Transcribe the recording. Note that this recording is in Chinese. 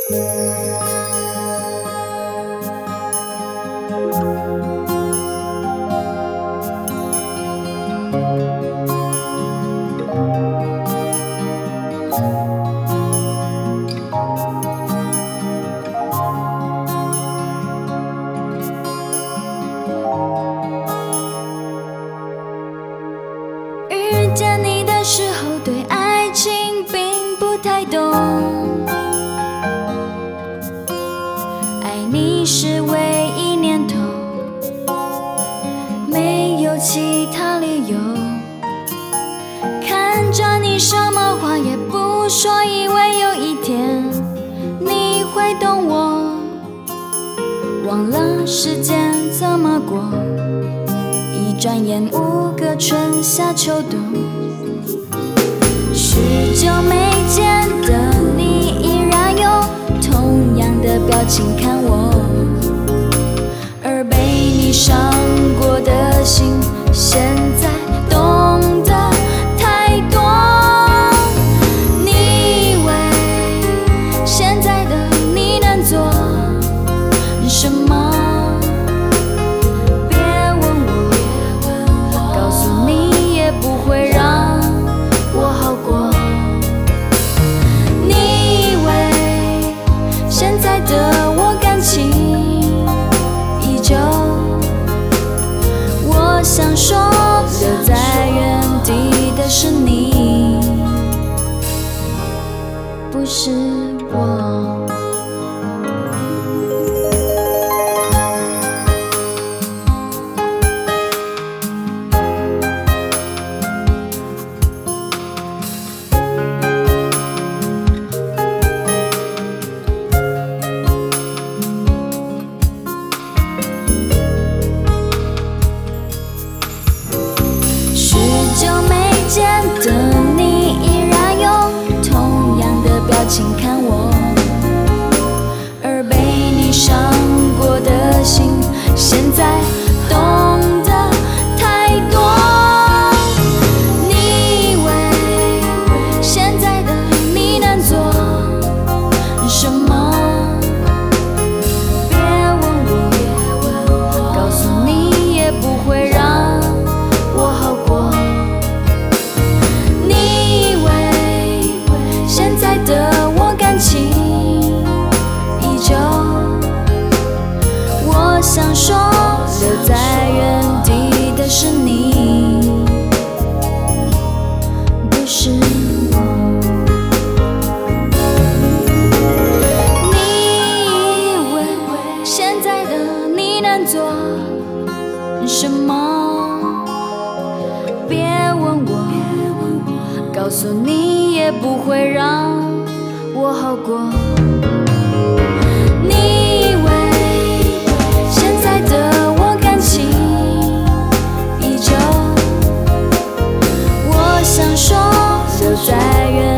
遇见你的时候，对爱情并不太懂，爱你是唯一念头，没有其他理由。看着你什么话也不说，以为有一天你会懂我，忘了时间怎么过，一转眼5个春夏秋冬。许久没见的你，依然用同样的表情看我，而被你伤过的心，现在懂得太多。你以为现在的你能做什么？别问我，告诉你也不会让我好过。你以为现在的我感情依旧，我想说留在原地的是你，不是我。许久没见的你，依然用同样的表情看我，而被你伤过的心，现在懂得太多。你以为现在的你能做什么？别问我，告诉你也不会让我好过。你以为现在的我感情依旧，我想说留在原地的是你，不是我。你以为现在的你能做什么？别问我，告诉你也不会让我好过。你以为现在的我感情依旧，我想说留在原